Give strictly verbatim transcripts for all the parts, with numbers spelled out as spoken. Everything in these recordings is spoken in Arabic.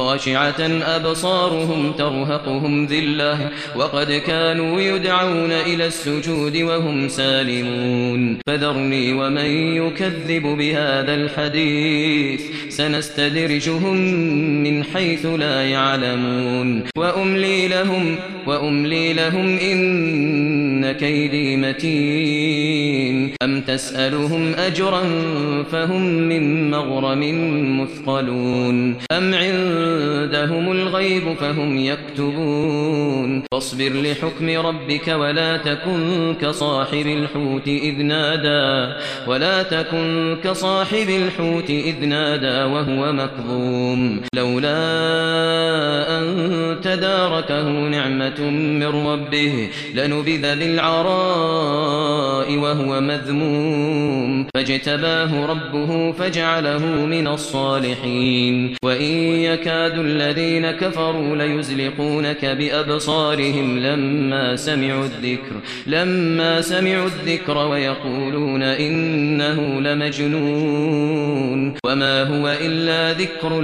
خاشعة أبصارهم ترهقهم ذلة وقد كانوا يدعون إلى السجود وهم سالمون فذرني ومن يكذب بهذا الحديث سنستدرجهم من حيث لا يعلمون وأملي لهم وأملي لهم إن كيدي متين أم تسألهم أجرا فهم من مغرم مثقلون أم عندهم الغيب فهم يكتبون فاصبر لحكم ربك ولا تكن كصاحب الحوت إذ نادى ولا تكن كصاحب الحوت إذ نادى وهو مكظوم لولا أن تداركه نعمة من ربه لنبذ بالعراء وهو مذموم فاجتباه ربه فجعله من الصالحين وإن يكاد الذين كفروا ليزلقونك بأبصارهم لما سمعوا الذكر لما سمعوا الذكر ويقولون إنه لمجنون وما هو إلا ذكر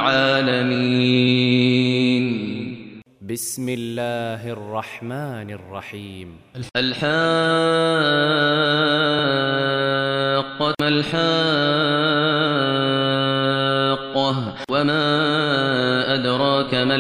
للعالمين بسم الله الرحمن الرحيم الحاقة ما الحاقة وما أدراك ما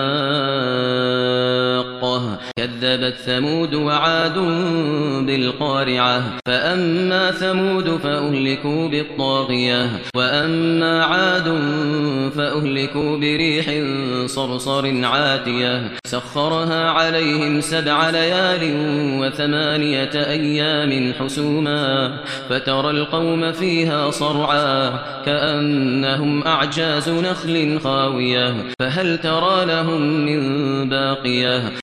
الحاقة كذبت ثمود وعاد بالقارعة فأما ثمود فأهلكوا بالطاغية وأما عاد فأهلكوا بريح صرصر عاتية سخرها عليهم سبع ليال وثمانية أيام حسوما فترى القوم فيها صرعا كأنهم أعجاز نخل خاوية فهل ترى لهم من باقية